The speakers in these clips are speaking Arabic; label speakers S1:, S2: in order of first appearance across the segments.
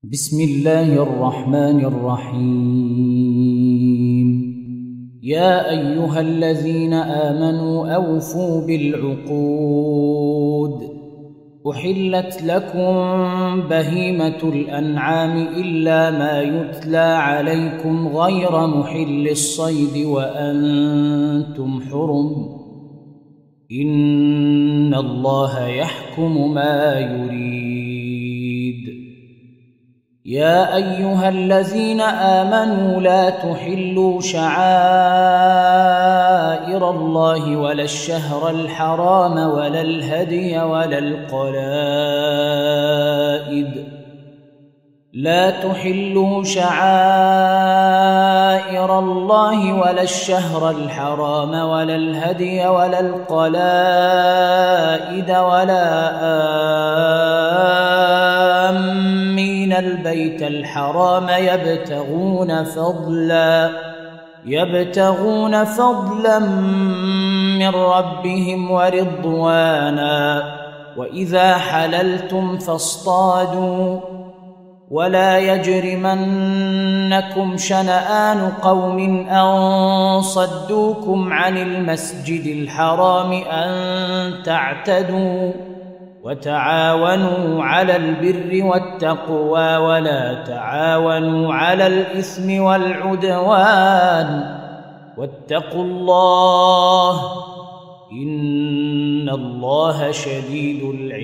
S1: بسم الله الرحمن الرحيم. يا أيها الذين آمنوا أوفوا بالعقود. أحلت لكم بهيمة الأنعام إلا ما يتلى عليكم غير محل الصيد وأنتم حرم. إن الله يحكم ما يريد. يا أيها الذين آمنوا لا تحلوا شعائر الله ولا الشهر الحرام ولا الهدي ولا القلائد. لا تحلوا شعائر الله ولا الشهر الحرام ولا الهدي ولا القلائد ولا آمين البيت الحرام يبتغون فضلا من ربهم ورضوانا. وإذا حللتم فاصطادوا ولا يجرمنكم شنآن قوم أن صدوكم عن المسجد الحرام أن تعتدوا. وتعاونوا على البر والتقوى ولا تعاونوا على الإثم والعدوان. واتقوا الله إن الله شديد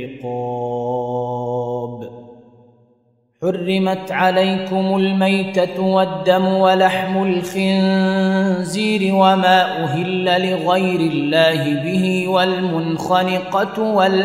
S1: العقاب. حرمت عليكم الميتة والدم ولحم الخنزير وما أهل لغير الله به والمنخنقة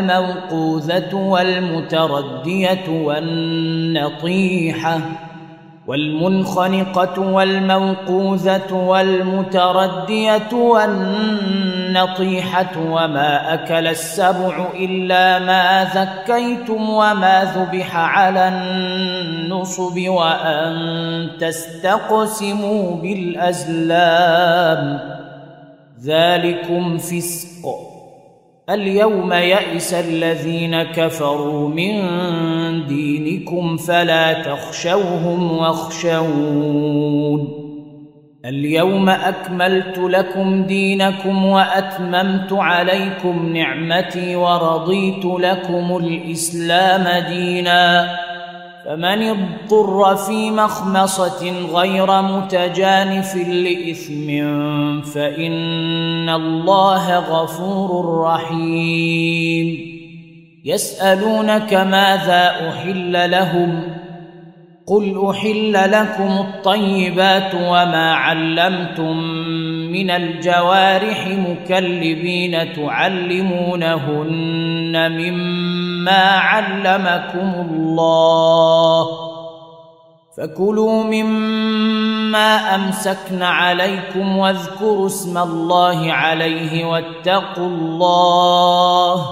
S1: والموقوذة والمتردية والنطيحة وما أكل السبع إلا ما ذكيتم وما ذبح على النصب وأن تستقسموا بالأزلام ذلكم فسق. اليوم يئس الذين كفروا من دينكم فلا تخشوهم واخشون. اليوم أكملت لكم دينكم وأتممت عليكم نعمتي ورضيت لكم الإسلام دينا. فمن اضطر في مخمصة غير متجانف لإثم فإن الله غفور رحيم. يسألونك ماذا أحل لهم قل أحل لكم الطيبات وما علمتم من الجوارح مكلبين تعلمونهن مما علمكم الله فكلوا مما أمسكن عليكم واذكروا اسم الله عليه واتقوا الله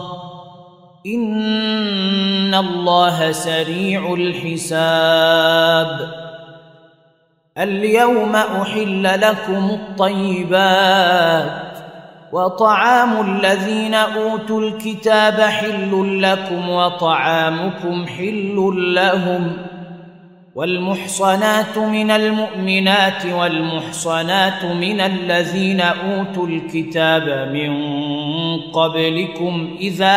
S1: إن الله سريع الحساب. اليوم أحل لكم الطيبات وطعام الذين أوتوا الكتاب حل لكم وطعامكم حل لهم. والمحصنات من المؤمنات والمحصنات من الذين أوتوا الكتاب من قبلكم إذا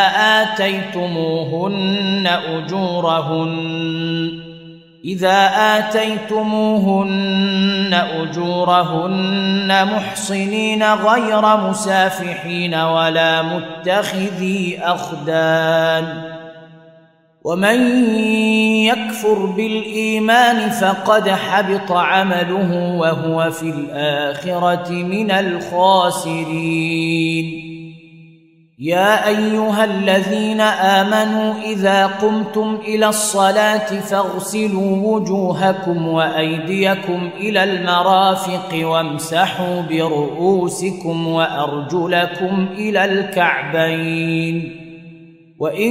S1: آتيتموهن أجورهن محصنين غير مسافحين ولا متخذي أخدان. ومن يكفر بالإيمان فقد حبط عمله وهو في الآخرة من الخاسرين. يا أيها الذين آمنوا إذا قمتم إلى الصلاة فاغسلوا وجوهكم وأيديكم إلى المرافق وامسحوا برؤوسكم وأرجلكم إلى الكعبين. وإن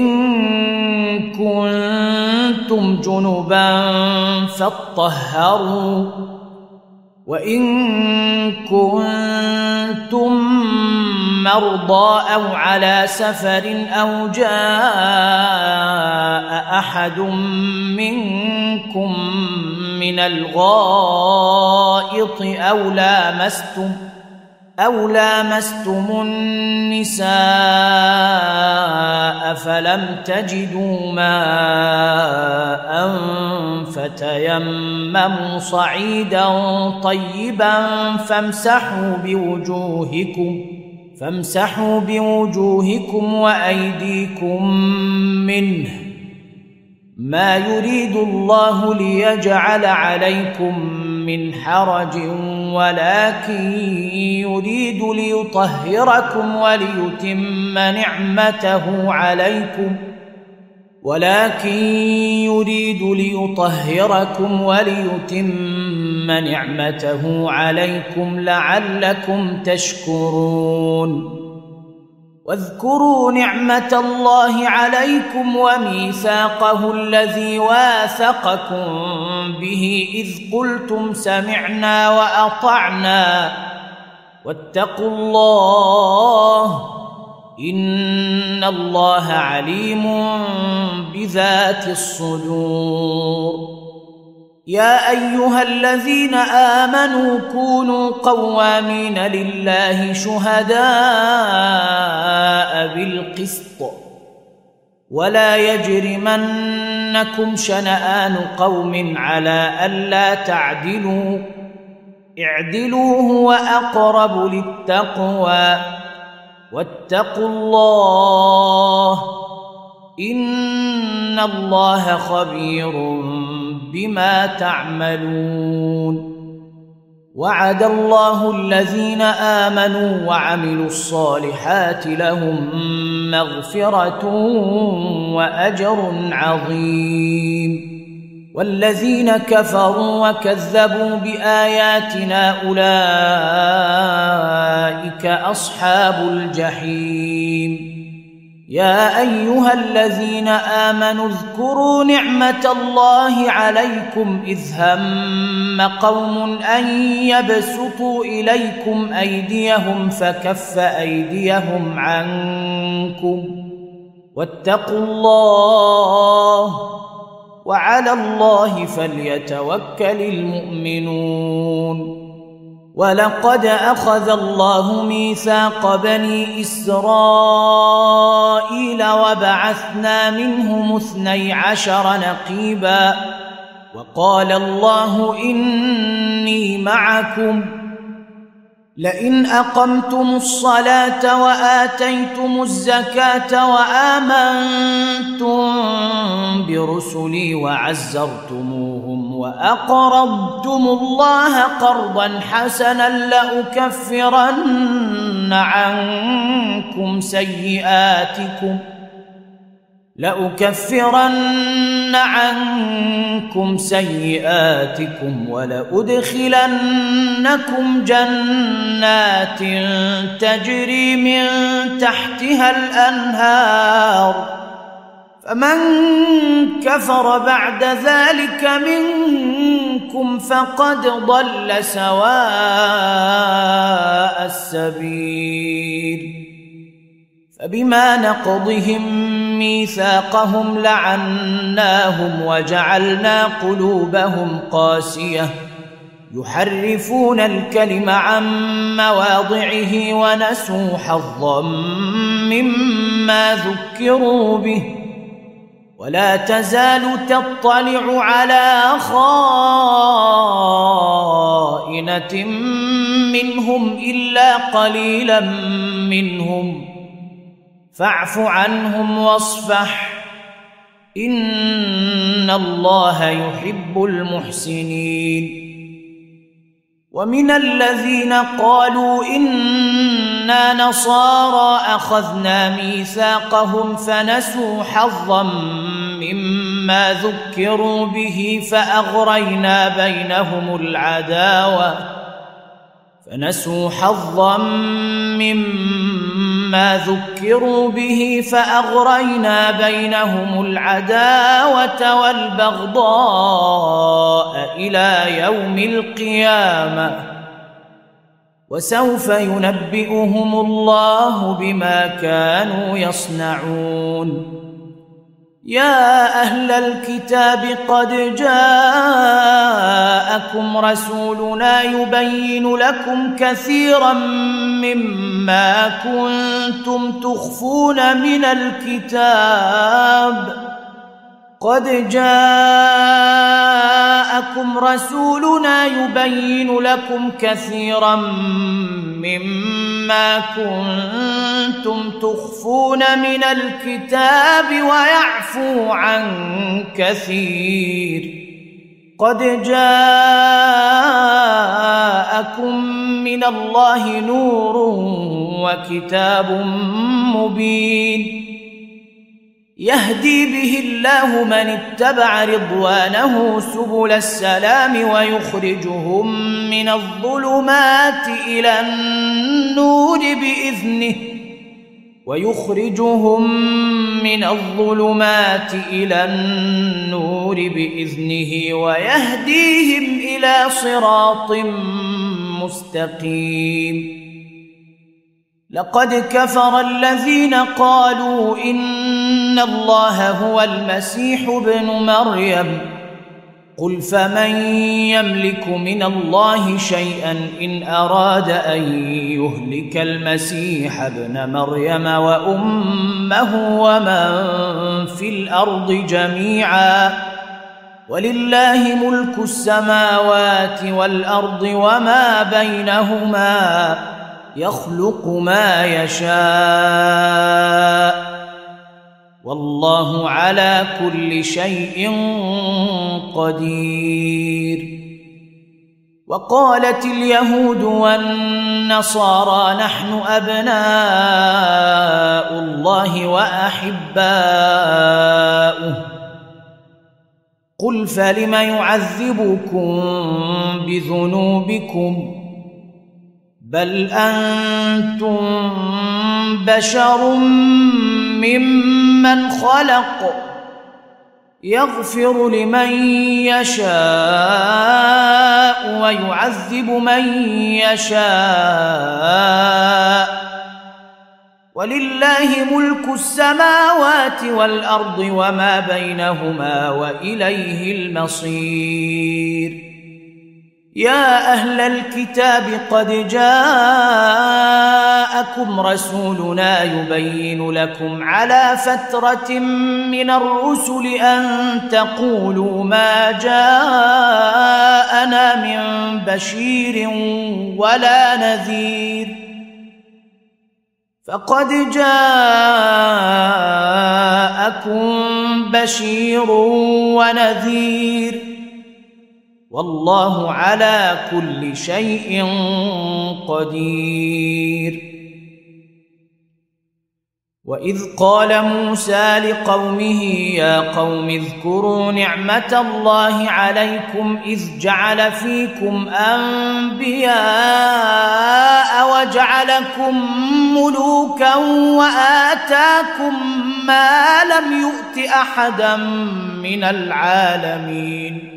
S1: كنتم جنبا فاطهروا وإن كنتم مرضى أو على سفر أو جاء أحد منكم من الغائط أو لامستم النساء فلم تجدوا ماء فتيمموا صعيدا طيبا فامسحوا بوجوهكم وأيديكم منه، ما يريد الله ليجعل عليكم من حرج ولكن يريد ليطهركم وليتم نعمته عليكم لعلكم تشكرون. واذكروا نعمة الله عليكم وميثاقه الذي واثقكم به إذ قلتم سمعنا وأطعنا واتقوا الله إن الله عليم بذات الصدور. يا أيها الذين آمنوا كونوا قوامين لله شهداء بالقسط ولا يجرمنكم شنآن قوم على ألا تعدلوا، اعدلوا هو أقرب للتقوى واتقوا الله إن الله خبير بما تعملون. وعد الله الذين آمنوا وعملوا الصالحات لهم مغفرة وأجر عظيم، والذين كفروا وكذبوا بآياتنا أولئك أصحاب الجحيم. يا أيها الذين آمنوا اذكروا نعمة الله عليكم إذ هم قوم أن يبسطوا إليكم أيديهم فكف أيديهم عنكم واتقوا الله وعلى الله فليتوكل المؤمنون. ولقد أخذ الله ميثاق بني إسرائيل وبعثنا منهم 12 نقيبا وقال الله إني معكم لئن أقمتم الصلاة وآتيتم الزكاة وآمنتم برسلي وعزرتموهم وأقرضتم الله قرضا حسنا لأكفرن عنكم سيئاتكم ولأدخلنكم جنات تجري من تحتها الأنهار، فمن كفر بعد ذلك منكم فقد ضل سواء السبيل. فبما نقضهم ميثاقهم لعناهم وجعلنا قلوبهم قاسية يحرفون الكلم عن مواضعه ونسوا حظا مما ذكروا به، ولا تزال تطلع على خائنة منهم إلا قليلا منهم فاعف عنهم واصفح إن الله يحب المحسنين. ومن الذين قالوا إنا نصارى أخذنا ميثاقهم فنسوا حظا مما ذكروا به فأغرينا بينهم العداوة والبغضاء إلى يوم القيامة، وسوف ينبئهم الله بما كانوا يصنعون. يا أهل الكتاب قد جاءكم رسولنا يبين لكم كثيرا مما كنتم تخفون من الكتاب قد جاءكم رسولنا يبين لكم كثيرا مما كنتم تخفون من الكتاب ويعفو عن كثير قد جاءكم من الله نور وكتاب مبين يهدي به الله من اتبع رضوانه سبل السلام ويخرجهم من الظلمات إلى النور بإذنه ويهديهم إلى صراط مستقيم لقد كفر الذين قالوا إن الله هو المسيح ابن مريم قل فمن يملك من الله شيئا إن أراد أن يهلك المسيح ابن مريم وأمه ومن في الأرض جميعا ولله ملك السماوات والأرض وما بينهما يخلق ما يشاء والله على كل شيء قدير وقالت اليهود والنصارى نحن أبناء الله وأحباؤه قل فلم يعذبكم بذنوبكم بل أنتم بشر ممن خلق يغفر لمن يشاء ويعذب من يشاء ولله ملك السماوات والأرض وما بينهما وإليه المصير يا أهل الكتاب قد جاءكم رسولنا يبين لكم على فترة من الرسل أن تقولوا ما جاءنا من بشير ولا نذير فقد جاءكم بشير ونذير والله على كل شيء قدير وإذ قال موسى لقومه يا قوم اذكروا نعمة الله عليكم إذ جعل فيكم أنبياء وجعلكم ملوكا وآتاكم ما لم يؤت أحدا من العالمين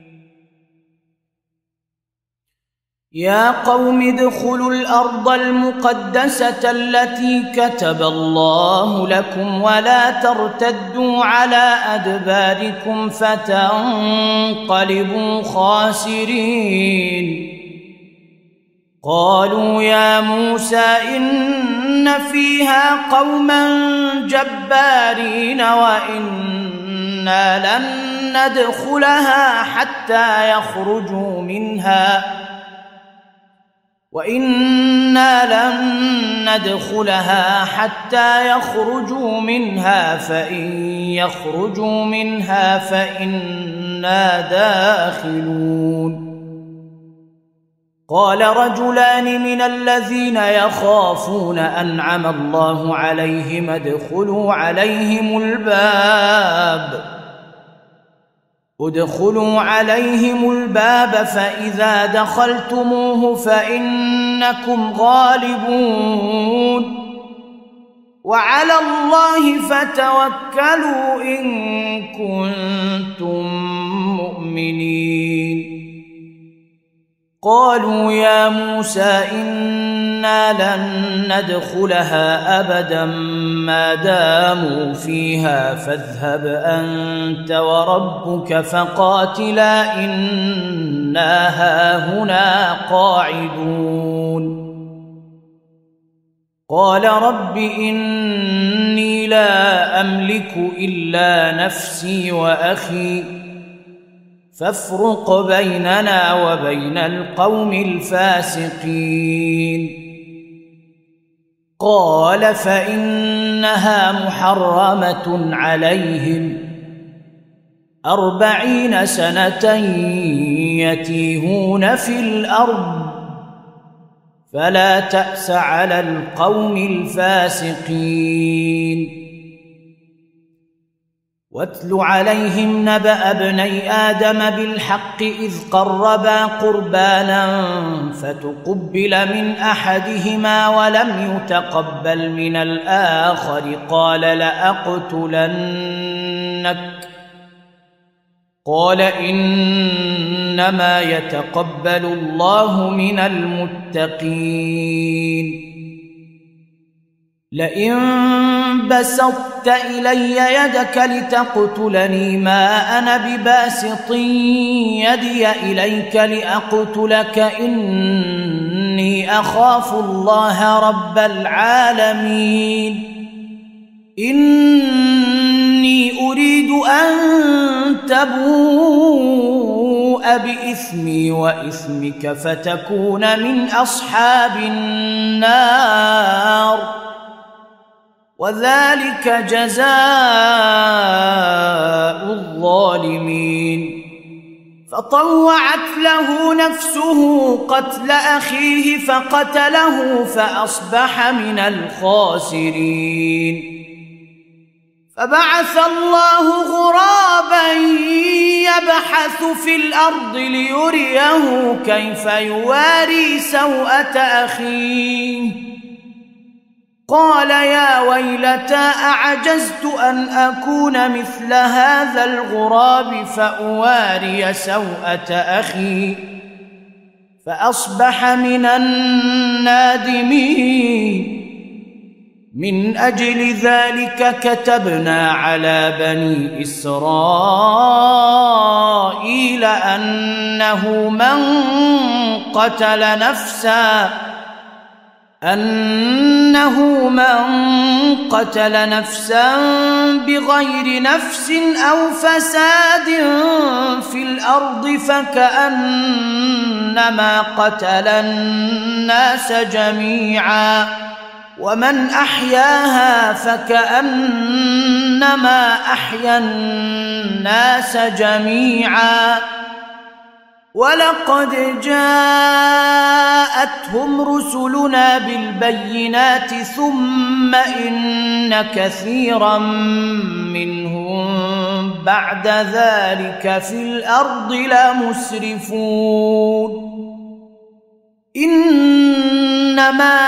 S1: يا قوم ادخلوا الأرض المقدسة التي كتب الله لكم ولا ترتدوا على أدباركم فتنقلبوا خاسرين قالوا يا موسى إن فيها قوما جبارين وإنا لن ندخلها حتى يخرجوا منها فإن يخرجوا منها فإنا داخلون قال رجلان من الذين يخافون أنعم الله عليهم ادخلوا عليهم الباب فإذا دخلتموه فإنكم غالبون وعلى الله فتوكلوا إن كنتم مؤمنين قالوا يا موسى إن إنا لن ندخلها أبدا ما داموا فيها فاذهب أنت وربك فقاتلا إنا هاهنا قاعدون قال رب إني لا أملك إلا نفسي وأخي فافرق بيننا وبين القوم الفاسقين قال فإنها محرمة عليهم 40 سنة يتيهون في الأرض فلا تأس على القوم الفاسقين واتل عليهم نبأ ابني آدم بالحق إذ قربا قربانا فتقبل من أحدهما ولم يتقبل من الآخر قال لأقتلنك قال إنما يتقبل الله من المتقين لئن بسطت إلي يدك لتقتلني ما أنا بباسط يدي إليك لأقتلك إني أخاف الله رب العالمين إني أريد أن تبوء بإثمي وإثمك فتكون من أصحاب النار وذلك جزاء الظالمين فطوعت له نفسه قتل أخيه فقتله فأصبح من الخاسرين فبعث الله غرابا يبحث في الأرض ليريه كيف يواري سوءة أخيه قال يا ويلتى أعجزت أن أكون مثل هذا الغراب فأواري سوءة أخي فأصبح من النادمين من أجل ذلك كتبنا على بني إسرائيل أنه من قتل نفسا بغير نفس أو فساد في الأرض فكأنما قتل الناس جميعا ومن أحياها فكأنما أحيا الناس جميعا ولقد جاءتهم رسلنا بالبينات ثم إن كثيرا منهم بعد ذلك في الأرض لمسرفون إنما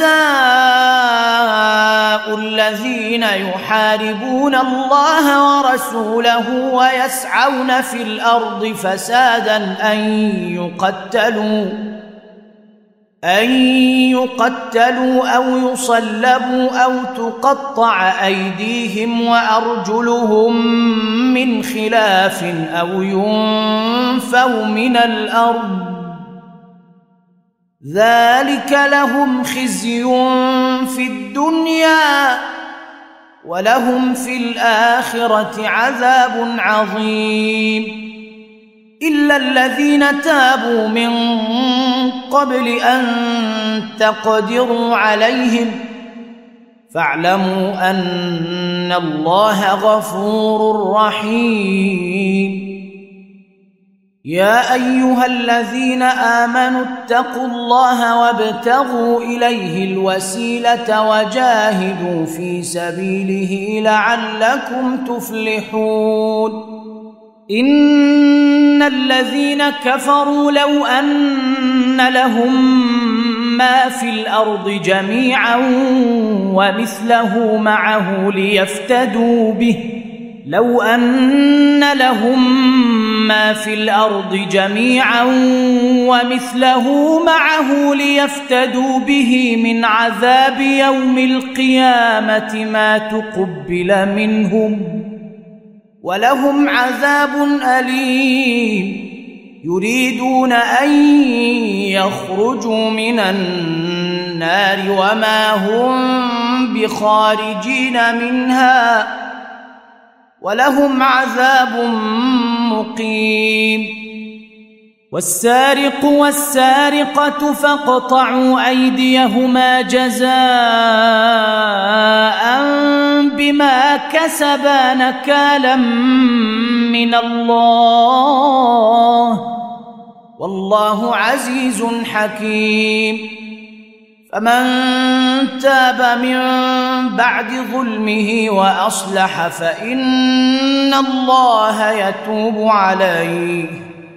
S1: جزاء الذين يحاربون الله ورسوله ويسعون في الأرض فسادا أن يقتلوا أو يصلبوا أو تقطع أيديهم وأرجلهم من خلاف أو ينفوا من الأرض ذلك لهم خزي في الدنيا ولهم في الآخرة عذاب عظيم إلا الذين تابوا من قبل أن تقدروا عليهم فاعلموا أن الله غفور رحيم يا أيها الذين آمنوا اتقوا الله وابتغوا إليه الوسيلة وجاهدوا في سبيله لعلكم تفلحون إن الذين كفروا لو أن لهم ما في الأرض جميعا ومثله معه ليفتدوا به لو أن لهم ما في الأرض جميعا ومثله معه ليفتدوا به من عذاب يوم القيامة ما تقبل منهم ولهم عذاب أليم يريدون أن يخرجوا من النار وما هم بخارجين منها ولهم عذاب مقيم والسارق والسارقة فاقطعوا أيديهما جزاء بما كسبا نكالا من الله والله عزيز حكيم فمن تاب من بعد ظلمه وأصلح فإن الله يتوب عليه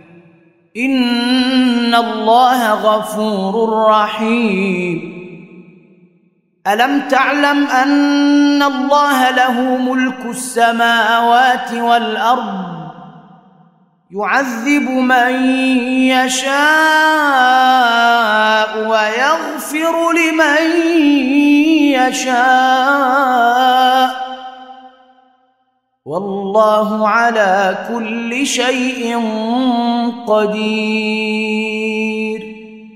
S1: إن الله غفور رحيم ألم تعلم أن الله له ملك السماوات والأرض يعذب من يشاء ويغفر لمن يشاء والله على كل شيء قدير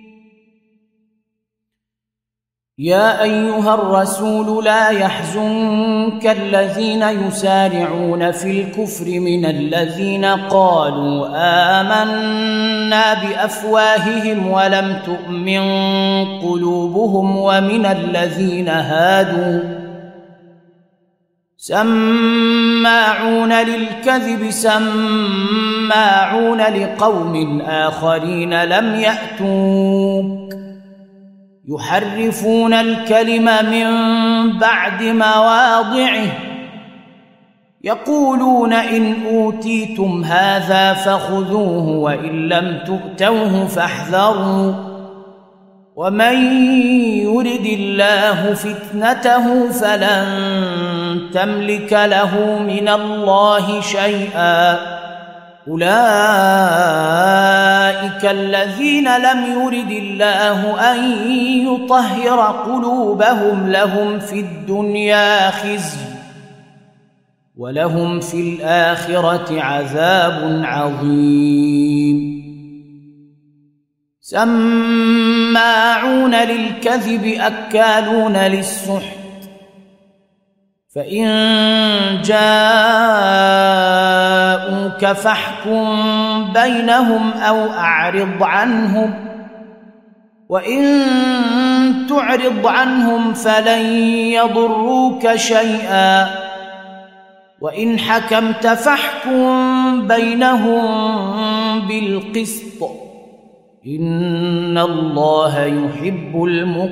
S1: يا أيها الرسول لا يحزنك الذين يسارعون في الكفر من الذين قالوا آمنا بأفواههم ولم تؤمن قلوبهم ومن الذين هادوا سماعون للكذب سماعون لقوم آخرين لم يأتوك يحرفون الكلم من بعد مواضعه يقولون إن أوتيتم هذا فخذوه وإن لم تؤتوه فاحذروا ومن يرد الله فتنته فلن تملك له من الله شيئا أولئك الذين لم يرد الله أن يطهر قلوبهم لهم في الدنيا خزي ولهم في الآخرة عذاب عظيم سماعون للكذب أكالون للسحت فإن جاءوك فاحكم بينهم أو أعرض عنهم وإن تعرض عنهم فلن يضروك شيئا وإن حكمت فاحكم بينهم بالقسط إن الله يحب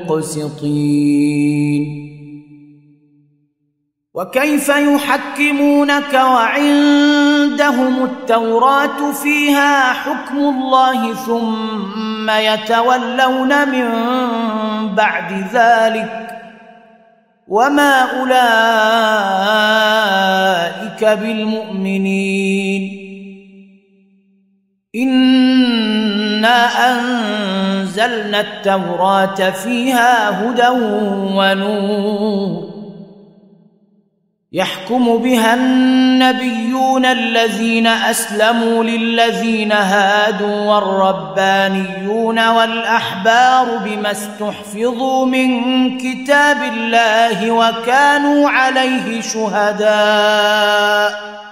S1: المقسطين وكيف يحكمونك وعندهم التوراة فيها حكم الله ثم يتولون من بعد ذلك وما أولئك بالمؤمنين إنا أنزلنا التوراة فيها هدى ونور يحكم بها النبيون الذين أسلموا للذين هادوا والربانيون والأحبار بما استحفظوا من كتاب الله وكانوا عليه شهداء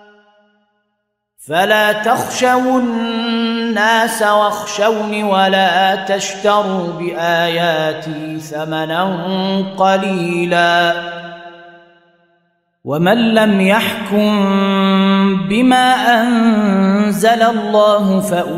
S1: فلا تخشوا الناس واخشوني ولا تشتروا بآياتي ثمنا قليلا ومن لم يحكم بما أنزل الله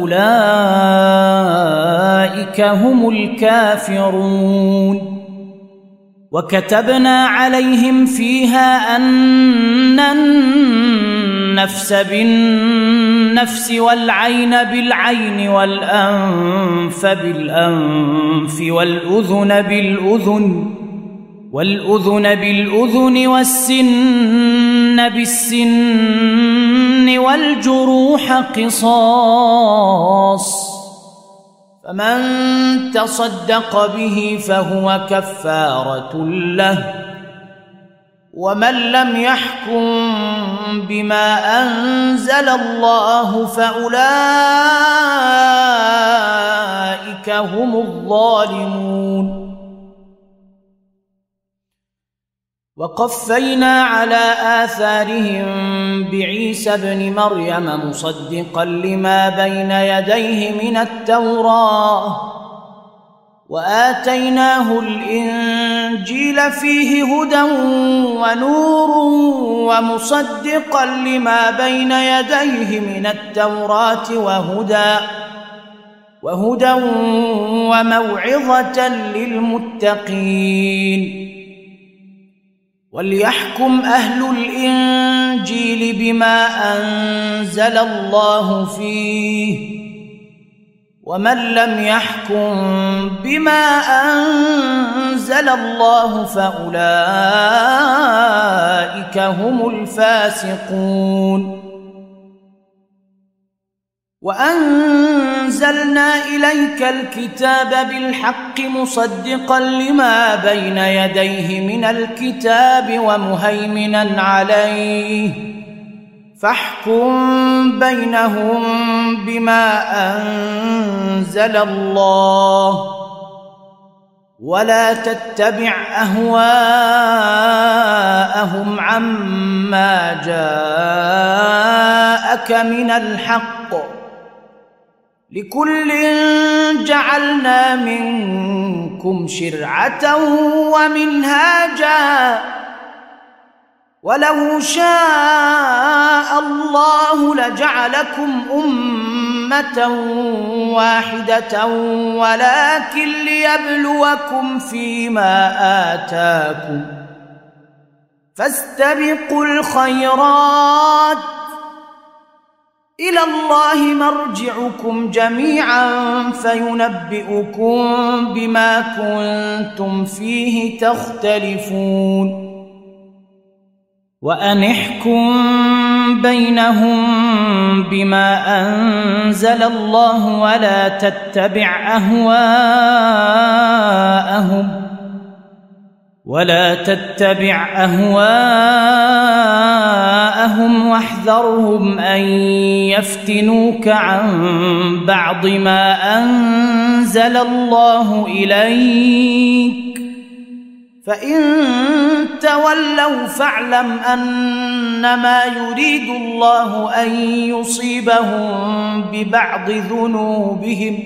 S1: فأولئك هم الكافرون وكتبنا عليهم فيها أن النفس بالنفس والعين بالعين والأنف بالأنف والأذن بالأذن والأذن بالأذن والسن بالسن والجروح قصاص، فمن تصدق به فهو كفارة له، ومن لم يحكم بما أنزل الله فأولئك هم الظالمون. وقفينا على آثارهم بعيسى ابن مريم مصدقا لما بين يديه من التوراة، وآتيناه الإنجيل فيه هدى ونور ومصدقا لما بين يديه من التوراة وهدى وموعظة للمتقين. وليحكم أهل الإنجيل بما أنزل الله فيه، ومن لم يحكم بما أنزل الله فأولئك هم الفاسقون. وأنزلنا إليك الكتاب بالحق مصدقا لما بين يديه من الكتاب ومهيمنا عليه، فاحكم بينهم بما أنزل الله، ولا تتبع أهواءهم عما جاءك من الحق، لكل جعلنا منكم شرعة ومنهاجا، ولو شاء الله لجعلكم أمة واحدة ولكن ليبلوكم فيما آتاكم، فاستبقوا الخيرات، إلى الله مرجعكم جميعا فينبئكم بما كنتم فيه تختلفون. وأن احكم بينهم بما أنزل الله ولا تتبع أهواءهم واحذرهم أن يفتنوك عن بعض ما أنزل الله إليك، فإن تولوا فاعلم أنما يريد الله أن يصيبهم ببعض ذنوبهم،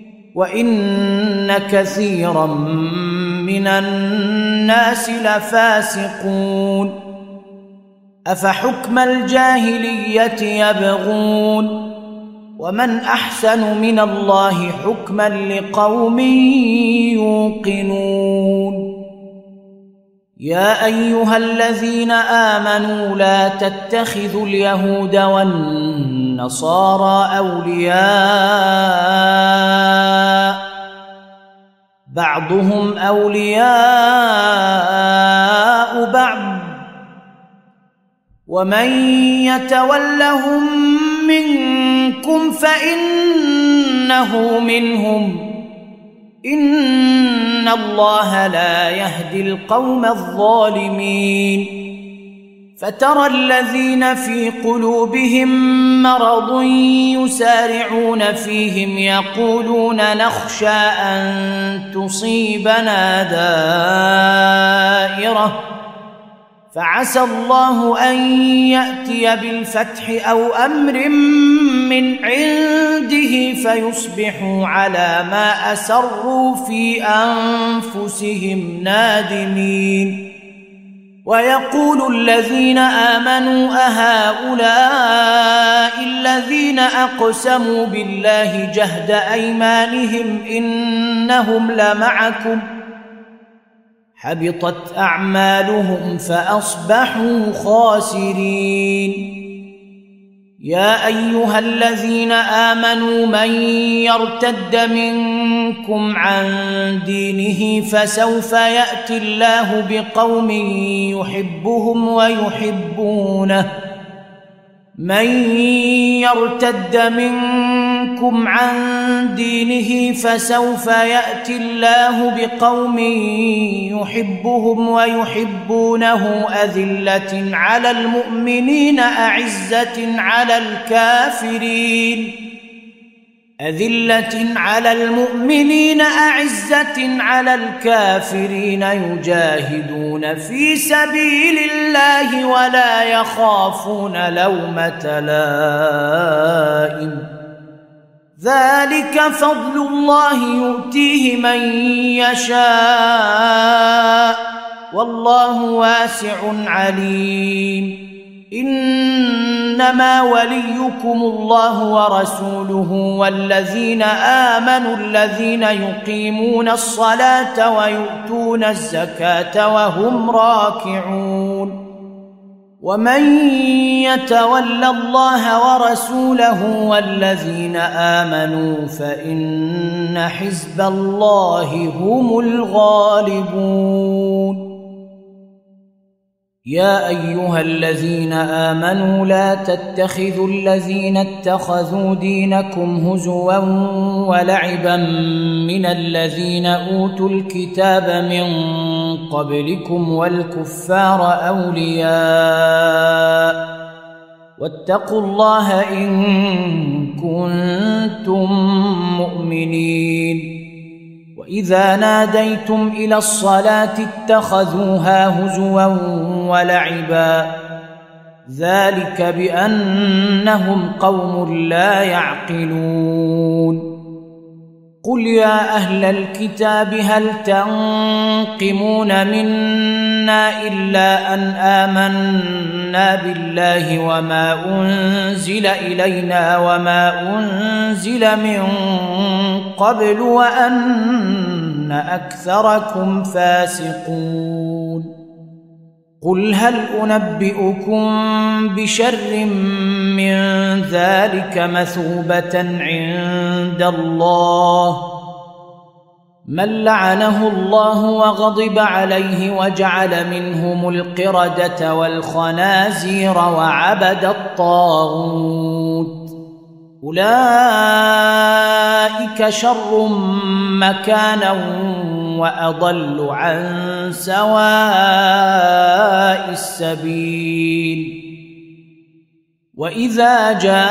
S1: وإن كثيرا من الناس لفاسقون. أفحكم الجاهلية يبغون، ومن أحسن من الله حكما لقوم يوقنون. يا أيها الذين آمنوا لا تتخذوا اليهود والنصارى أولياء، بعضهم أولياء بعض، ومن يتولهم منكم فإنه منهم، إن الله لا يهدي القوم الظالمين. فترى الذين في قلوبهم مرض يسارعون فيهم يقولون نخشى أن تصيبنا دائرة، فعسى الله أن يأتي بالفتح أو أمر من عنده فيصبحوا على ما أسروا في أنفسهم نادمين. ويقول الذين آمنوا أهؤلاء الذين أقسموا بالله جهد أيمانهم إنهم لمعكم، حبطت أعمالهم فأصبحوا خاسرين. يا أيها الذين آمنوا من يرتد منكم عن دينه فسوف يأتي الله بقوم يحبهم ويحبونه فسوف يأتي الله بقوم يحبهم ويحبونه أذلة على المؤمنين أعزة على الكافرين يجاهدون في سبيل الله ولا يخافون لومة لائم ذلك فضل الله يؤتيه من يشاء والله واسع عليم إنما وليكم الله ورسوله والذين آمنوا الذين يقيمون الصلاة ويؤتون الزكاة وهم راكعون ومن يتول الله ورسوله والذين آمنوا فإن حزب الله هم الغالبون يا أيها الذين آمنوا لا تتخذوا الذين اتخذوا دينكم هزوا ولعبا من الذين أوتوا الكتاب من قبلكم والكفار أولياء واتقوا الله إن كنتم مؤمنين وإذا ناديتم إلى الصلاة اتخذوها هزوا ولعبا ذلك بأنهم قوم لا يعقلون قل يا أهل الكتاب هل تنقمون منا إلا أن آمنا بالله وما أنزل إلينا وما أنزل من قبل وأن أكثركم فاسقون قل هل أنبئكم بشر من ذلك مثوبة عند الله من لعنه الله وغضب عليه وجعل منهم القردة والخنازير وعبد الطاغوت أولئك شر مكانا وأضل عن سواء السبيل وإذا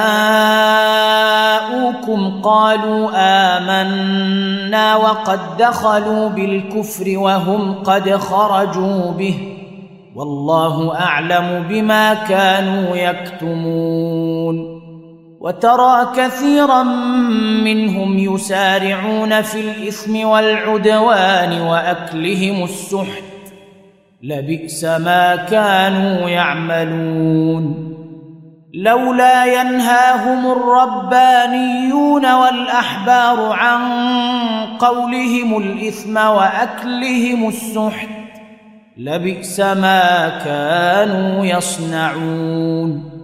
S1: جاءوكم قالوا آمنا وقد دخلوا بالكفر وهم قد خرجوا به والله أعلم بما كانوا يكتمون وترى كثيرا منهم يسارعون في الإثم والعدوان وأكلهم السحت لبئس ما كانوا يعملون لولا ينهاهم الربانيون والأحبار عن قولهم الإثم وأكلهم السحت لبئس ما كانوا يصنعون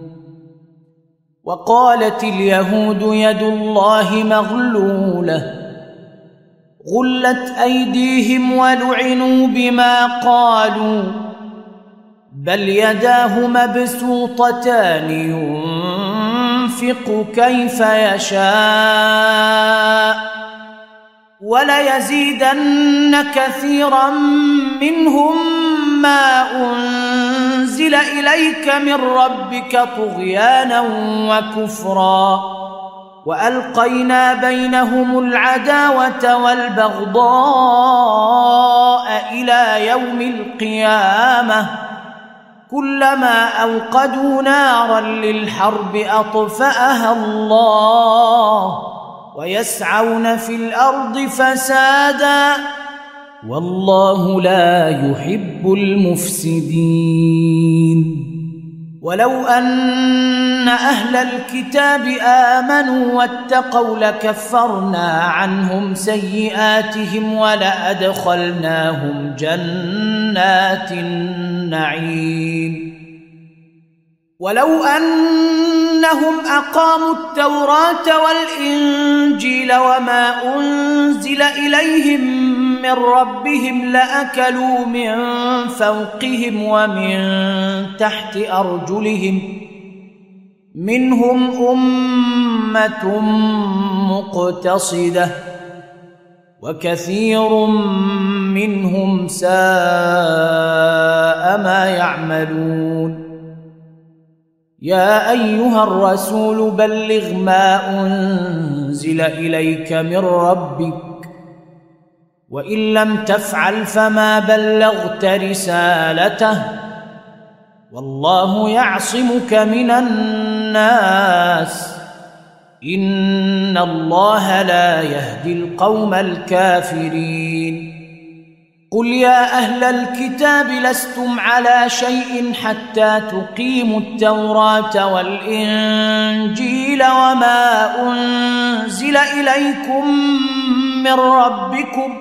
S1: وقالت اليهود يد الله مغلولة غلت أيديهم ولعنوا بما قالوا بل يداه مبسوطتان ينفق كيف يشاء وليزيدن كثيرا منهم ما أنزل إليك من ربك طغيانا وكفرا وألقينا بينهم العداوة والبغضاء إلى يوم القيامة كلما أوقدوا نارا للحرب أطفأها الله ويسعون في الأرض فسادا والله لا يحب المفسدين ولو أن أهل الكتاب آمنوا واتقوا لكفرنا عنهم سيئاتهم ولأدخلناهم جنات النعيم ولو أنهم أقاموا التوراة والإنجيل وما أنزل إليهم من ربهم لأكلوا من فوقهم ومن تحت أرجلهم منهم أمة مقتصدة وكثير منهم ساء ما يعملون يا أيها الرسول بلغ ما أنزل إليك من ربك وإن لم تفعل فما بلغت رسالته والله يعصمك من الناس إن الله لا يهدي القوم الكافرين قل يا أهل الكتاب لستم على شيء حتى تقيموا التوراة والإنجيل وما أنزل إليكم من ربكم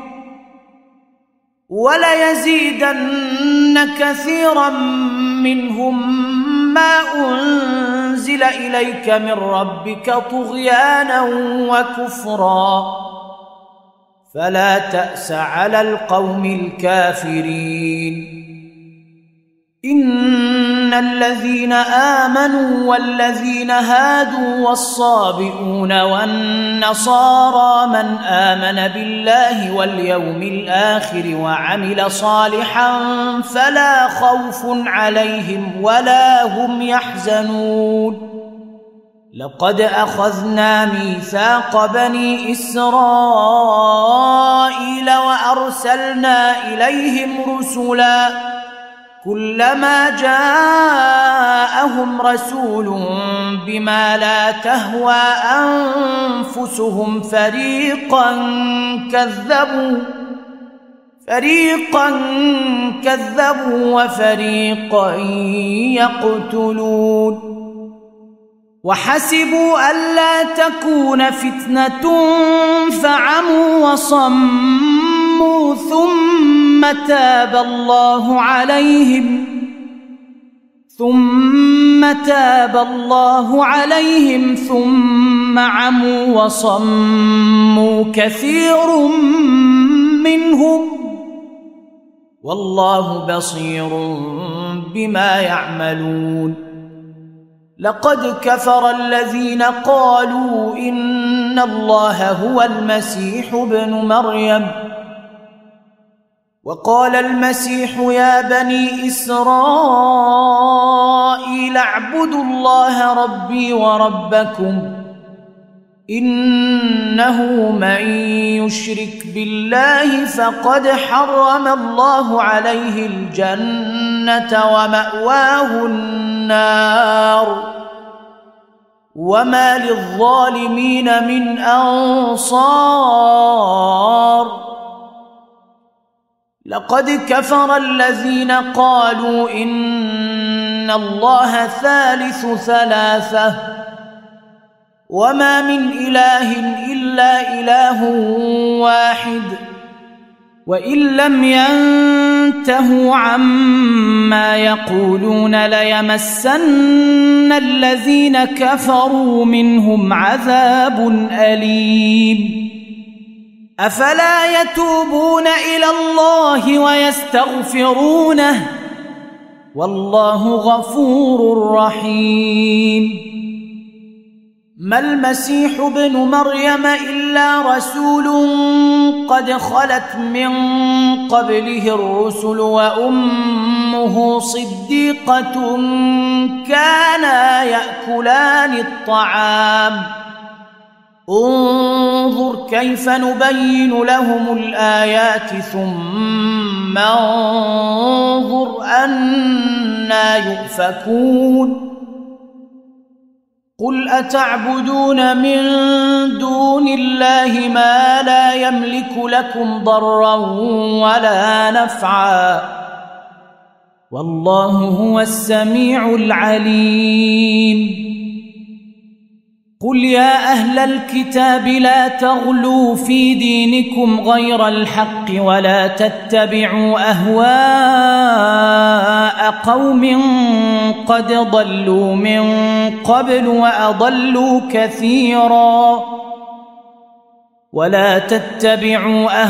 S1: وليزيدن كثيرا منهم ما أنزل إليك من ربك طغيانا وكفرا فلا تأس على القوم الكافرين إن الذين آمنوا والذين هادوا والصابئون والنصارى من آمن بالله واليوم الآخر وعمل صالحا فلا خوف عليهم ولا هم يحزنون لقد أخذنا ميثاق بني إسرائيل وأرسلنا إليهم رسلا كلما جاءهم رسول بما لا تهوى أنفسهم فريقا كذبوا وفريقا يقتلون وحسبوا ألا تكون فتنة فعموا وصموا ثم تاب الله عليهم ثم عموا وصموا كثير منهم والله بصير بما يعملون لقد كفر الذين قالوا إن الله هو المسيح ابن مريم وقال المسيح يا بني إسرائيل اعبدوا الله ربي وربكم إنه من يشرك بالله فقد حرم الله عليه الجنة ومأواه النار وما للظالمين من أنصار لقد كفر الذين قالوا إن الله ثالث ثلاثة وما من إله إلا إله واحد وإن لم ينتهوا عما يقولون ليمسن الذين كفروا منهم عذاب أليم أفلا يتوبون إلى الله ويستغفرونه والله غفور رحيم ما المسيح ابن مريم إلا رسول قد خلت من قبله الرسل وأمه صديقة كانا يأكلان الطعام انظر كيف نبين لهم الآيات ثم انظر أنى يؤفكون قل أتعبدون من دون الله ما لا يملك لكم ضرا ولا نفعا والله هو السميع العليم قل يا أهل الكتاب لا تغلوا في دينكم غير الحق ولا تتبعوا أهواء قوم قد ضلوا من قبل وأضلوا كثيرا ولا تتبعوا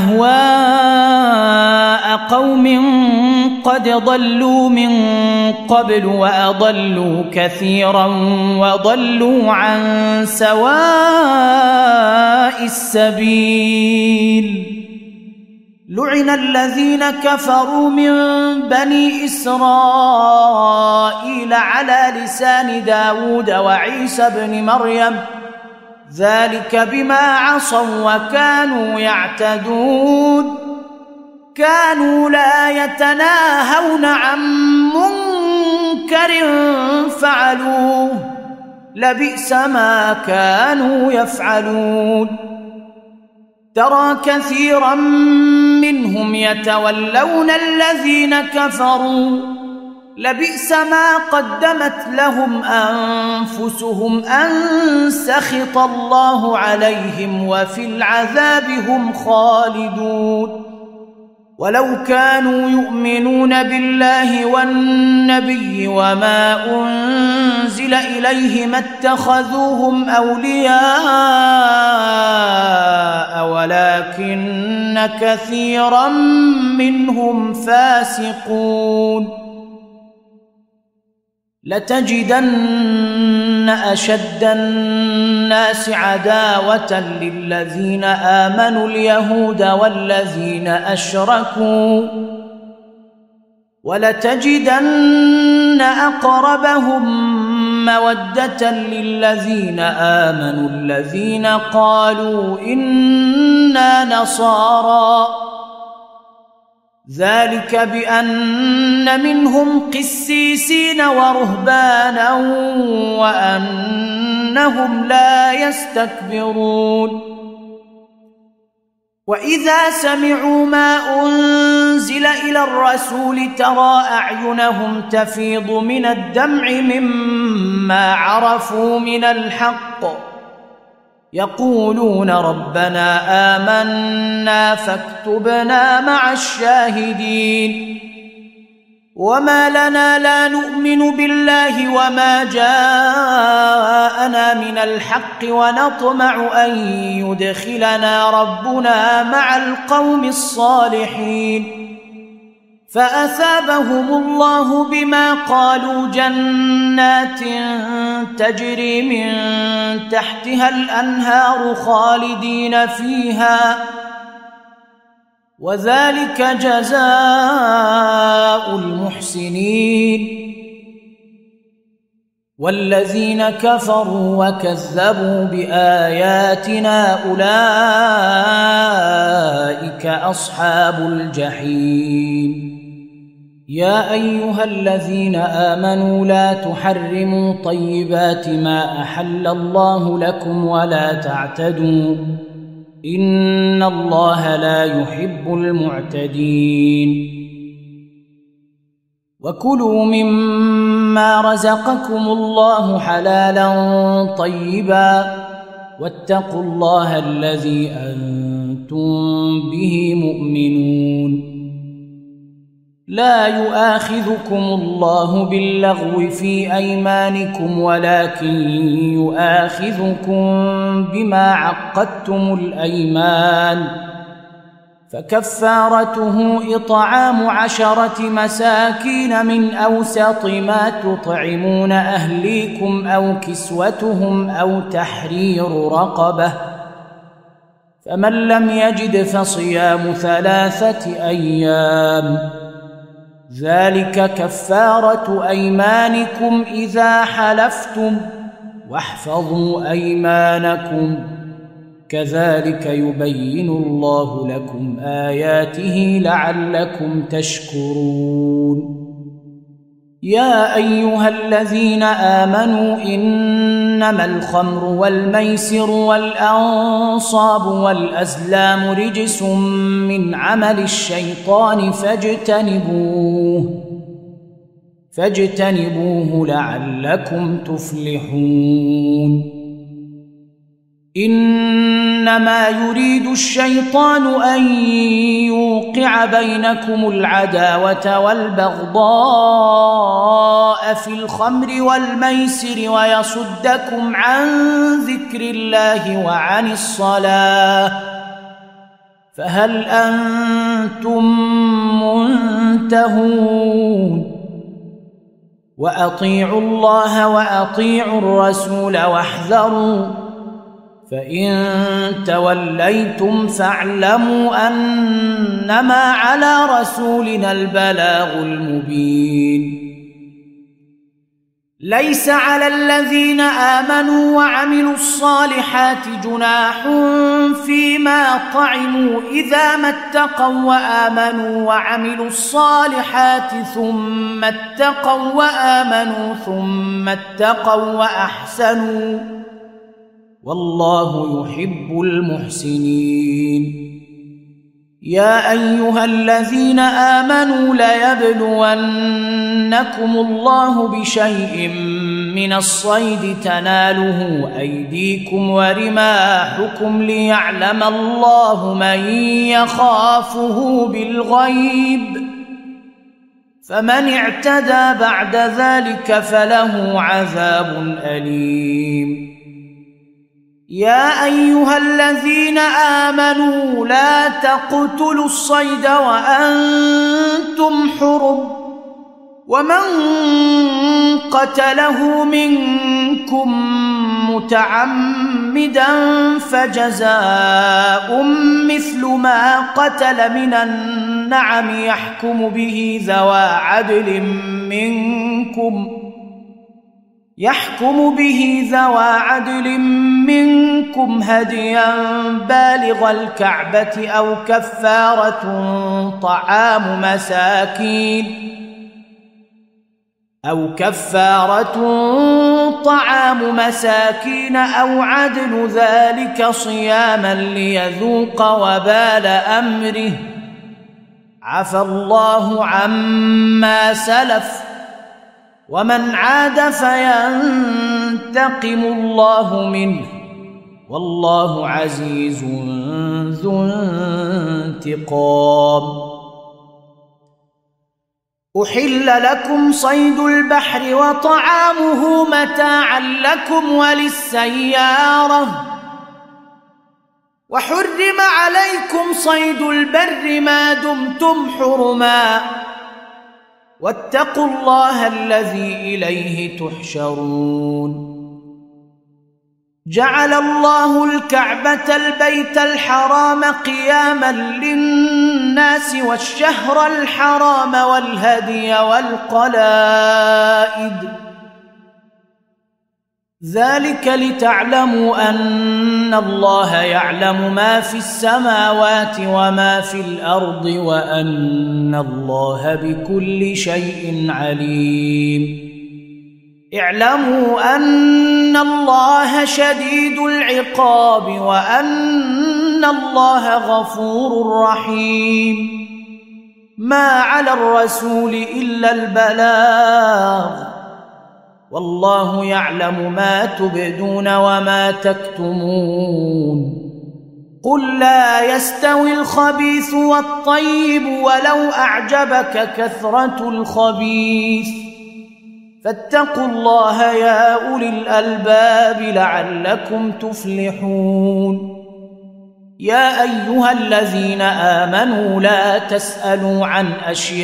S1: أهواء قوم قد ضلوا من قبل وأضلوا كثيرا وضلوا عن سواء السبيل لعن الذين كفروا من بني إسرائيل على لسان داود وعيسى بن مريم ذلك بما عصوا وكانوا يعتدون كانوا لا يتناهون عن منكر فعلوه لبئس ما كانوا يفعلون ترى كثيرا منهم يتولون الذين كفروا لبئس ما قدمت لهم أنفسهم أن سخط الله عليهم وفي العذاب هم خالدون ولو كانوا يؤمنون بالله والنبي وما أنزل إليه ما اتخذوهم أولياء ولكن كثيرا منهم فاسقون لتجدن أشد الناس عداوة للذين آمنوا اليهود والذين أشركوا ولتجدن أقربهم مودة للذين آمنوا الذين قالوا إنا نصارى ذلك بأن منهم قسيسين ورهبانا وأنهم لا يستكبرون وإذا سمعوا ما أنزل إلى الرسول ترى أعينهم تفيض من الدمع مما عرفوا من الحق يقولون ربنا آمنا فاكتبنا مع الشاهدين وما لنا لا نؤمن بالله وما جاءنا من الحق ونطمع أن يدخلنا ربنا مع القوم الصالحين فأثابهم الله بما قالوا جنات تجري من تحتها الأنهار خالدين فيها وذلك جزاء المحسنين والذين كفروا وكذبوا بآياتنا أولئك أصحاب الجحيم يا أيها الذين آمنوا لا تحرموا طيبات ما أحل الله لكم ولا تعتدوا إن الله لا يحب المعتدين وكلوا مما رزقكم الله حلالا طيبا واتقوا الله الذي أنتم به مؤمنون لا يؤاخذكم الله باللغو في أيمانكم ولكن يؤاخذكم بما عقدتم الأيمان فكفارته إطعام 10 مساكين من أوسط ما تطعمون أهليكم أو كسوتهم أو تحرير رقبة فمن لم يجد فصيام 3 أيام ذلك كفارة أيمانكم إذا حلفتم واحفظوا أيمانكم كذلك يبين الله لكم آياته لعلكم تشكرون يا أيها الذين آمنوا إنما الخمر والميسر والأنصاب والأزلام رجس من عمل الشيطان فاجتنبوه لعلكم تفلحون إنما يريد الشيطان أن يوقع بينكم العداوة والبغضاء في الخمر والميسر ويصدكم عن ذكر الله وعن الصلاة فهل أنتم منتهون وأطيعوا الله وأطيعوا الرسول واحذروا فإن توليتم فاعلموا أنما على رسولنا البلاغ المبين ليس على الذين آمنوا وعملوا الصالحات جناح فيما طعموا إذا ما اتقوا وآمنوا وعملوا الصالحات ثم اتقوا وآمنوا ثم اتقوا وأحسنوا والله يحب المحسنين يا أيها الذين آمنوا ليبلونكم الله بشيء من الصيد تناله أيديكم ورماحكم ليعلم الله من يخافه بالغيب فمن اعتدى بعد ذلك فله عذاب أليم يا أيها الذين آمنوا لا تقتلوا الصيد وأنتم حرم ومن قتله منكم متعمدا فجزاء مثل ما قتل من النعم يحكم به ذوى عدل منكم هديا بالغ الكعبة أو كفارة طعام مساكين أو عدل ذلك صياما ليذوق وبال أمره عفى الله عما سلف ومن عاد فينتقم الله منه والله عزيز ذو انتقام أحل لكم صيد البحر وطعامه متاعا لكم وللسيارة وحرم عليكم صيد البر ما دمتم حرما واتقوا الله الذي إليه تحشرون جعل الله الكعبة البيت الحرام قياما للناس والشهر الحرام والهدي والقلائد ذلك لتعلموا أن الله يعلم ما في السماوات وما في الأرض وأن الله بكل شيء عليم اعلموا أن الله شديد العقاب وأن الله غفور رحيم ما على الرسول إلا البلاغ والله يعلم ما تبدون وما تكتمون قل لا يستوي الخبيث والطيب ولو أعجبك كثرة الخبيث فاتقوا الله يا أولي الألباب لعلكم تفلحون يا أيها الذين آمنوا لا تسألوا عن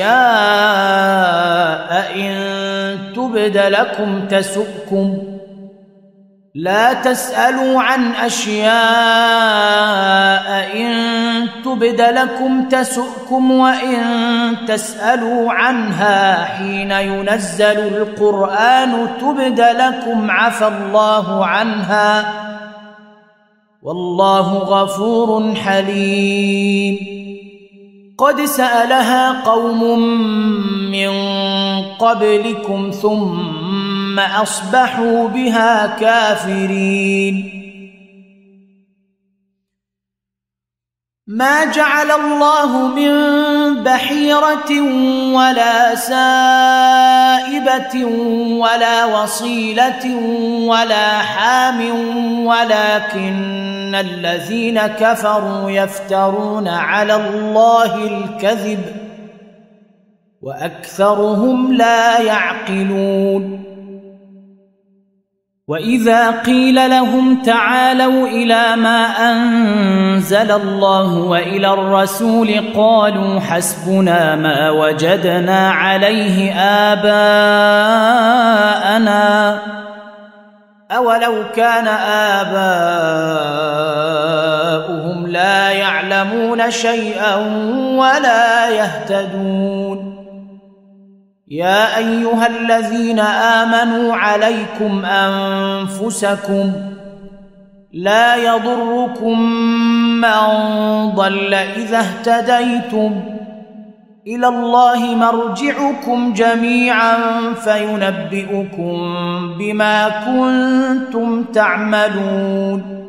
S1: أشياء إن تبد لكم تسؤكم وإن تسألوا عنها حين ينزل القرآن تبد لكم عفى الله عنها والله غفور حليم قد سألها قوم من قبلكم ثم أصبحوا بها كافرين ما جعل الله من بحيرة ولا سائبة ولا وصيلة ولا حام ولكن الذين كفروا يفترون على الله الكذب وأكثرهم لا يعقلون. وإذا قيل لهم تعالوا إلى ما أنزل الله وإلى الرسول قالوا حسبنا ما وجدنا عليه آباءنا أولو كان آباؤهم لا يعلمون شيئا ولا يهتدون. يا أيها الذين آمنوا عليكم أنفسكم لا يضركم من ضل إذا اهتديتم إلى الله مرجعكم جميعا فينبئكم بما كنتم تعملون.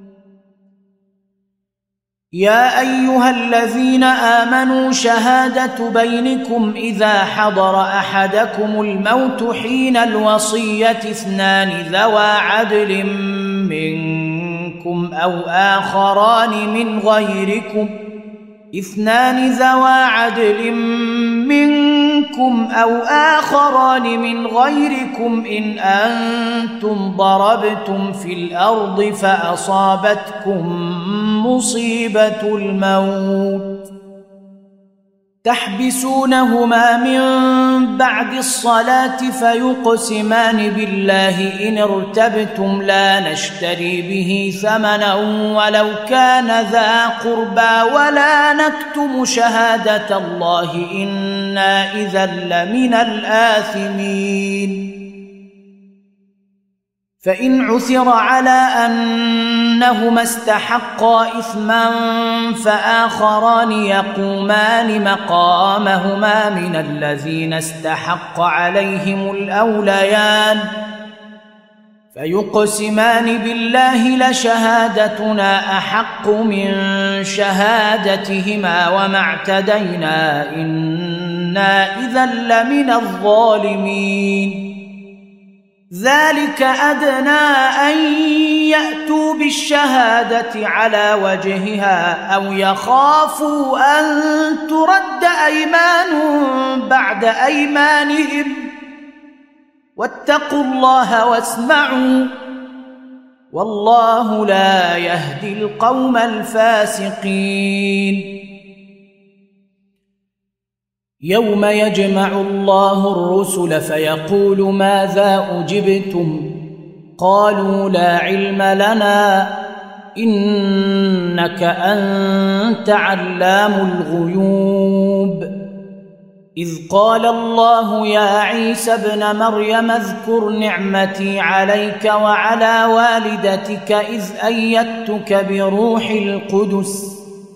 S1: يا أيها الذين آمنوا شهادة بينكم إذا حضر أحدكم الموت حين الوصية اثنان ذوى عدل منكم أو آخران من غيركم إن أنتم ضربتم في الأرض فأصابتكم مصيبة الموت تحبسونهما من بعد الصلاة فيقسمان بالله إن ارتبتم لا نشتري به ثمنا ولو كان ذا قربى ولا نكتم شهادة الله إنا إذا لمن الآثمين. فإن عثر على أنهما استحقا إثما فآخران يقومان مقامهما من الذين استحق عليهم الأوليان فيقسمان بالله لشهادتنا أحق من شهادتهما وما اعتدينا إنا إذا لمن الظالمين. ذلك أدنى أن يأتوا بالشهادة على وجهها أو يخافوا أن ترد أيمان بعد أيمانهم واتقوا الله واسمعوا والله لا يهدي القوم الفاسقين. يوم يجمع الله الرسل فيقول ماذا أجبتم قالوا لا علم لنا إنك أنت علام الغيوب. إذ قال الله يا عيسى ابن مريم اذكر نعمتي عليك وعلى والدتك إذ أيدتك بروح القدس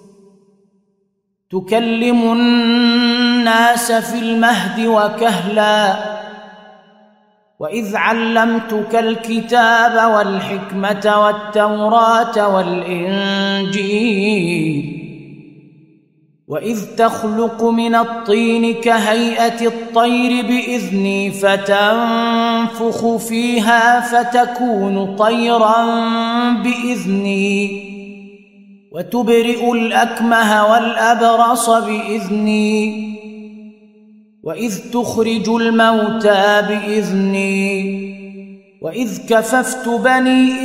S1: تكلم الناس في المهد وكهلا وإذ علمتك الكتاب والحكمة والتوراة والإنجيل وإذ تخلق من الطين كهيئة الطير بإذني فتنفخ فيها فتكون طيرا بإذني وتبرئ الأكمه والأبرص بإذني وإذ تخرج الموتى بإذني وإذ كففت بني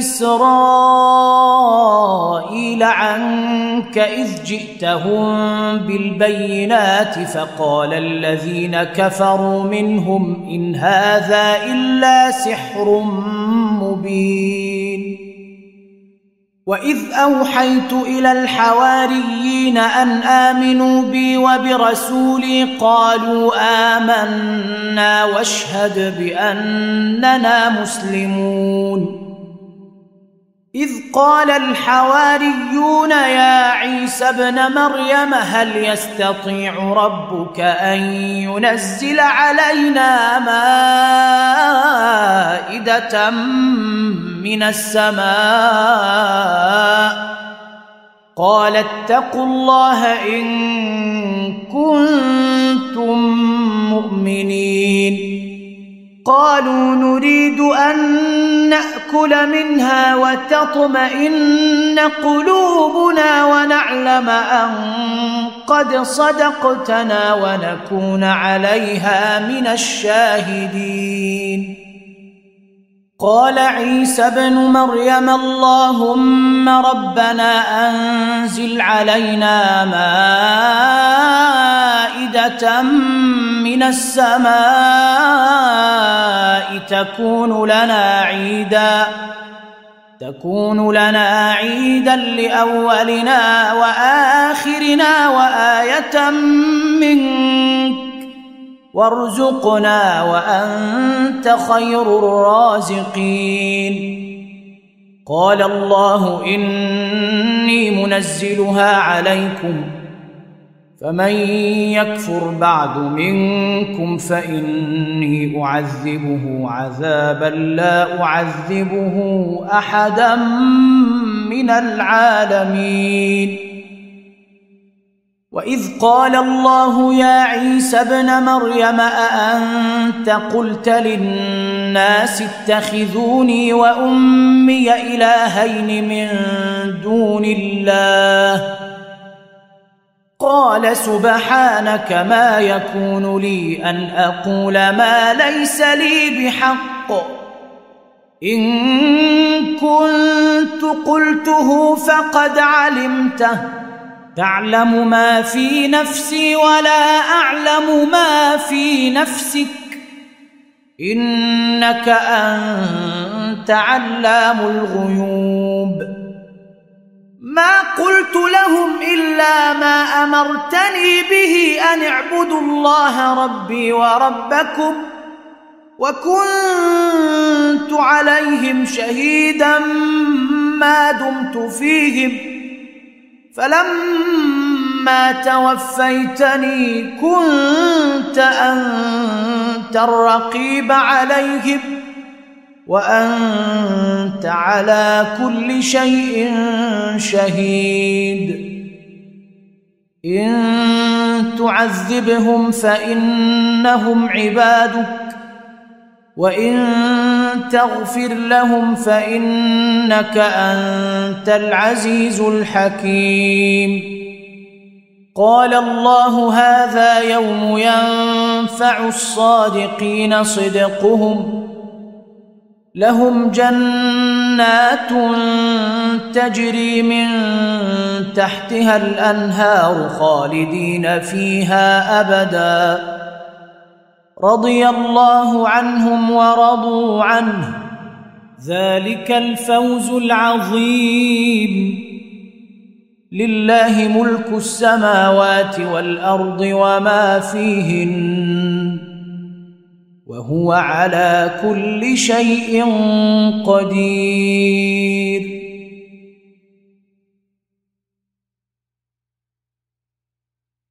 S1: إسرائيل عنك إذ جئتهم بالبينات فقال الذين كفروا منهم إن هذا إلا سحر مبين. وإذ أوحيت إلى الحواريين أن آمنوا بي وبرسولي قالوا آمنا واشهد بأننا مسلمون. إذ قال الحواريون يا عيسى ابن مريم هل يستطيع ربك أن ينزل علينا مائدة من السماء قال اتقوا الله إن كنتم مؤمنين قالوا نريد أن نأكل منها وتطمئن قلوبنا ونعلم أن قد صدقتنا ونكون عليها من الشاهدين قال عيسى ابن مريم اللهم ربنا أنزل علينا مائدة من السماء تكون لنا عيدا لأولنا وآخرنا وآية منك وارزقنا وأنت خير الرازقين قال الله إني منزلها عليكم فمن يكفر بعد منكم فإني أعذبه عذابا لا أعذبه أحدا من العالمين وإذ قال الله يا عيسى ابن مريم أأنت قلت للناس اتخذوني وأمي إلهين من دون الله قال سبحانك ما يكون لي أن أقول ما ليس لي بحق إن كنت قلته فقد علمته تعلم ما في نفسي ولا أعلم ما في نفسك إنك أنت علام الغيوب ما قلت لهم إلا ما أمرتني به أن اعبدوا الله ربي وربكم وكنت عليهم شهيدا ما دمت فيهم فلما توفيتني كنت أنت الرقيب عليهم وأنت على كل شيء شهيد إن تعذبهم فإنهم عبادك وإن تغفر لهم فإنك أنت العزيز الحكيم قال الله هذا يوم ينفع الصادقين صدقهم لهم جنات تجري من تحتها الأنهار خالدين فيها أبدا رضي الله عنهم ورضوا عنه ذلك الفوز العظيم لله ملك السماوات والأرض وما فيهن وهو على كل شيء قدير